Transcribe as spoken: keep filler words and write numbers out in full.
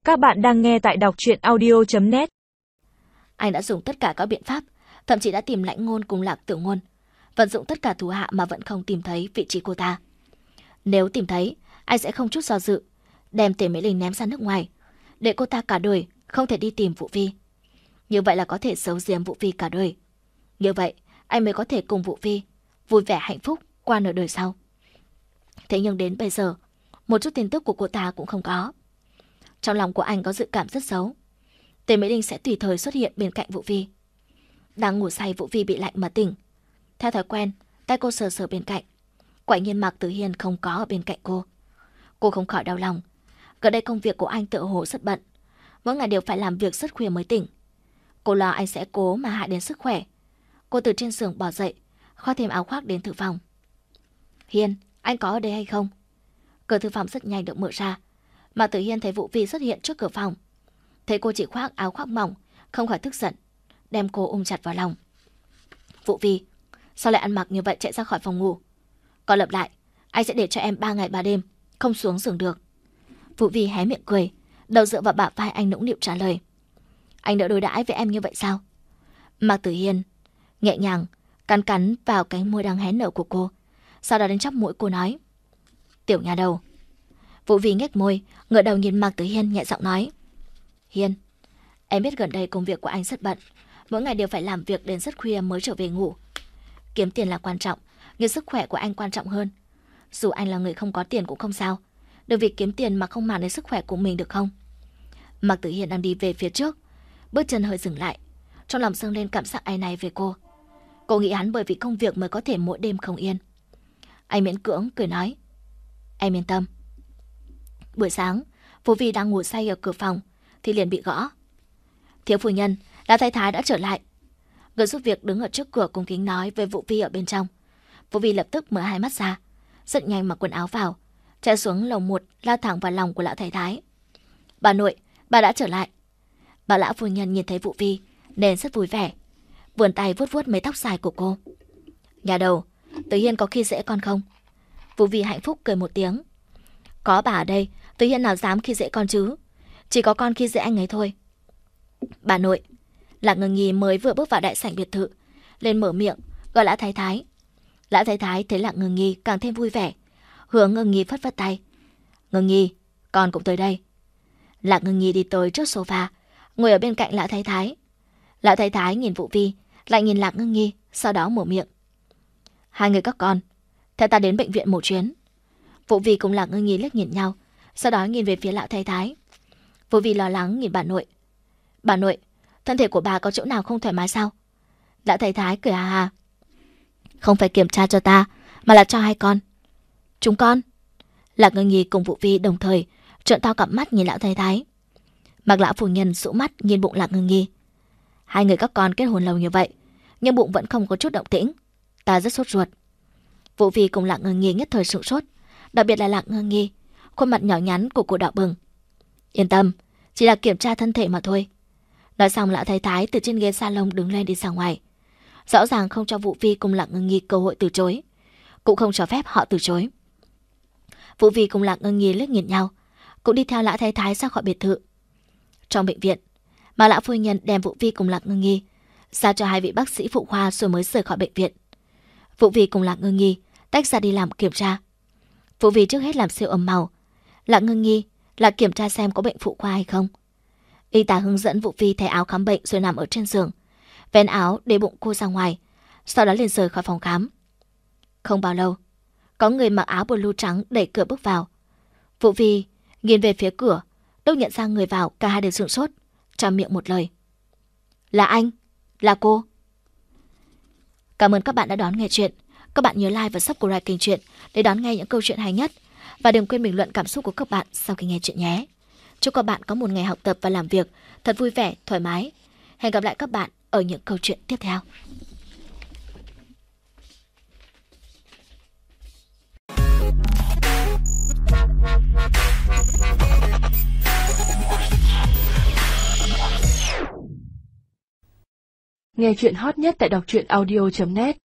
Các bạn đang nghe tại đọc truyện audio chấm net. Anh đã dùng tất cả các biện pháp, thậm chí đã tìm Lãnh Ngôn cùng Lạc Tử Ngôn, vận dụng tất cả thủ hạ mà vẫn không tìm thấy vị trí cô ta. Nếu tìm thấy, anh sẽ không chút do dự, đem Tề Mỹ Linh ném ra nước ngoài, để cô ta cả đời không thể đi tìm Vũ Vi. Như vậy là có thể giấu giếm Vũ Vi cả đời. Như vậy, anh mới có thể cùng Vũ Vi vui vẻ hạnh phúc qua nửa đời sau. Thế nhưng đến bây giờ, một chút tin tức của cô ta cũng không có. Trong lòng của anh có dự cảm rất xấu. Tề Mỹ Linh sẽ tùy thời xuất hiện bên cạnh Vũ Vi. Đang ngủ say, Vũ Vi bị lạnh mà tỉnh. Theo thói quen, tay cô sờ sờ bên cạnh. Quả nhiên Mạc Tử Hiên không có ở bên cạnh cô. Cô không khỏi đau lòng. Gần đây công việc của anh tựa hồ rất bận, mỗi ngày đều phải làm việc rất khuya mới tỉnh. Cô lo anh sẽ cố mà hại đến sức khỏe. Cô từ trên giường bò dậy, khoác thêm áo khoác đến thư phòng. Hiên, anh có ở đây hay không? Cửa thư phòng rất nhanh được mở ra. Mạc Tử Hiên thấy Vũ Vi xuất hiện trước cửa phòng. Thấy cô chỉ khoác áo khoác mỏng, không khỏi tức giận, đem cô ôm chặt vào lòng. Vũ Vi, sao lại ăn mặc như vậy chạy ra khỏi phòng ngủ? Còn lặp lại, anh sẽ để cho em ba ngày ba đêm không xuống giường được. Vũ Vi hé miệng cười, đầu dựa vào bả vai anh nũng nịu trả lời. Anh đã đối đãi với em như vậy sao? Mạc Tử Hiên nhẹ nhàng cắn cắn vào cánh môi đang hé nở của cô, sau đó đến chóp mũi cô nói. Tiểu nhà đầu. Vũ Vi nhếch môi, ngửa đầu nhìn Mạc Tử Hiên nhẹ giọng nói. Hiên, em biết gần đây công việc của anh rất bận, mỗi ngày đều phải làm việc đến rất khuya mới trở về ngủ. Kiếm tiền là quan trọng, nhưng sức khỏe của anh quan trọng hơn. Dù anh là người không có tiền cũng không sao, đừng vì kiếm tiền mà không màng đến sức khỏe của mình được không? Mạc Tử Hiên đang đi về phía trước, bước chân hơi dừng lại, trong lòng dâng lên cảm giác áy náy về cô. Cô nghĩ hắn bởi vì công việc mới có thể mỗi đêm không yên. Anh miễn cưỡng cười nói. Em yên tâm. Buổi sáng, Vũ Vi đang ngủ say ở cửa phòng thì liền bị gõ. Thiếu phu nhân, lão thái thái đã trở lại. Người giúp việc đứng ở trước cửa cung kính nói với Vũ Vi ở bên trong. Vũ Vi lập tức mở hai mắt ra, rất nhanh mặc quần áo vào, chạy xuống lầu một, lao thẳng vào lòng của lão thái thái. Bà nội, bà đã trở lại. Bà lão phu nhân nhìn thấy Vũ Vi nên rất vui vẻ, vươn tay vuốt vuốt mấy tóc dài của cô. Nhà đầu, Tử Hiên có khi dễ con không? Vũ Vi hạnh phúc cười một tiếng. Có bà ở đây, Tử Hiên nào dám khi dễ con chứ? Chỉ có con khi dễ anh ấy thôi. Bà nội. Lạc Ngưng Nhi mới vừa bước vào đại sảnh biệt thự, lên mở miệng gọi lão thái thái. Lão thái thái thấy Lạc Ngưng Nhi càng thêm vui vẻ, hướng Ngưng Nhi phất phất tay. Ngưng Nhi, con cũng tới đây. Lạc Ngưng Nhi đi tới trước sofa, ngồi ở bên cạnh lão thái thái. Lão thái thái nhìn Vũ Vi, lại nhìn Lạc Ngưng Nhi, sau đó mở miệng. Hai người các con, theo ta đến bệnh viện một chuyến. Vũ Vi cùng Lạc Ngưng Nhi liếc nhìn nhau, sau đó nhìn về phía lão thái thái. Vũ Vi lo lắng nhìn bà nội. Bà nội, thân thể của bà có chỗ nào không thoải mái sao? Lão thái thái cười hà hà. Không phải kiểm tra cho ta, mà là cho hai con. Chúng con. Lạc Ngưng Nhi cùng Vũ Vi đồng thời trợn to cặp mắt nhìn lão thái thái. Mạc lão phu nhân sụ mắt nhìn bụng Lạc Ngưng Nhi. Hai người các con kết hôn lâu như vậy, nhưng bụng vẫn không có chút động tĩnh. Ta rất sốt ruột. Vũ Vi cùng Lạc Ngưng Nhi nhất thời sửng sốt, đặc biệt là Lạc Ngưng Nhi, khuôn mặt nhỏ nhắn của cô đỏ bừng. Yên tâm, chỉ là kiểm tra thân thể mà thôi. Nói xong, lão thái thái từ trên ghế salon đứng lên đi ra ngoài, rõ ràng không cho Vũ Vi cùng Lạc Ngưng Nhi cơ hội từ chối, cũng không cho phép họ từ chối. Vũ Vi cùng Lạc Ngưng Nhi liếc nhìn nhau, cũng đi theo lão thái thái ra khỏi biệt thự. Trong bệnh viện, mà lão phu nhân đem Vũ Vi cùng Lạc Ngưng Nhi giao cho hai vị bác sĩ phụ khoa rồi mới rời khỏi bệnh viện. Vũ Vi cùng Lạc Ngưng Nhi tách ra đi làm kiểm tra. Vũ Vi trước hết làm siêu âm màu, Lạc Ngưng Nhi là kiểm tra xem có bệnh phụ khoa hay không. Y tá hướng dẫn Vũ Vi thay áo khám bệnh rồi nằm ở trên giường, vén áo để bụng cô ra ngoài, sau đó liền rời khỏi phòng khám. Không bao lâu, có người mặc áo blue trắng đẩy cửa bước vào. Vũ Vi nhìn về phía cửa, đâu nhận ra người vào, cả hai đều sửng sốt, trao miệng một lời. Là anh, là cô. Cảm ơn các bạn đã đón nghe chuyện. Các bạn nhớ like và subscribe kênh truyện để đón nghe những câu chuyện hay nhất. Và đừng quên bình luận cảm xúc của các bạn sau khi nghe chuyện nhé. Chúc các bạn có một ngày học tập và làm việc thật vui vẻ, thoải mái. Hẹn gặp lại các bạn ở những câu chuyện tiếp theo. Nghe chuyện hot nhất tại đọc truyện audio chấm net.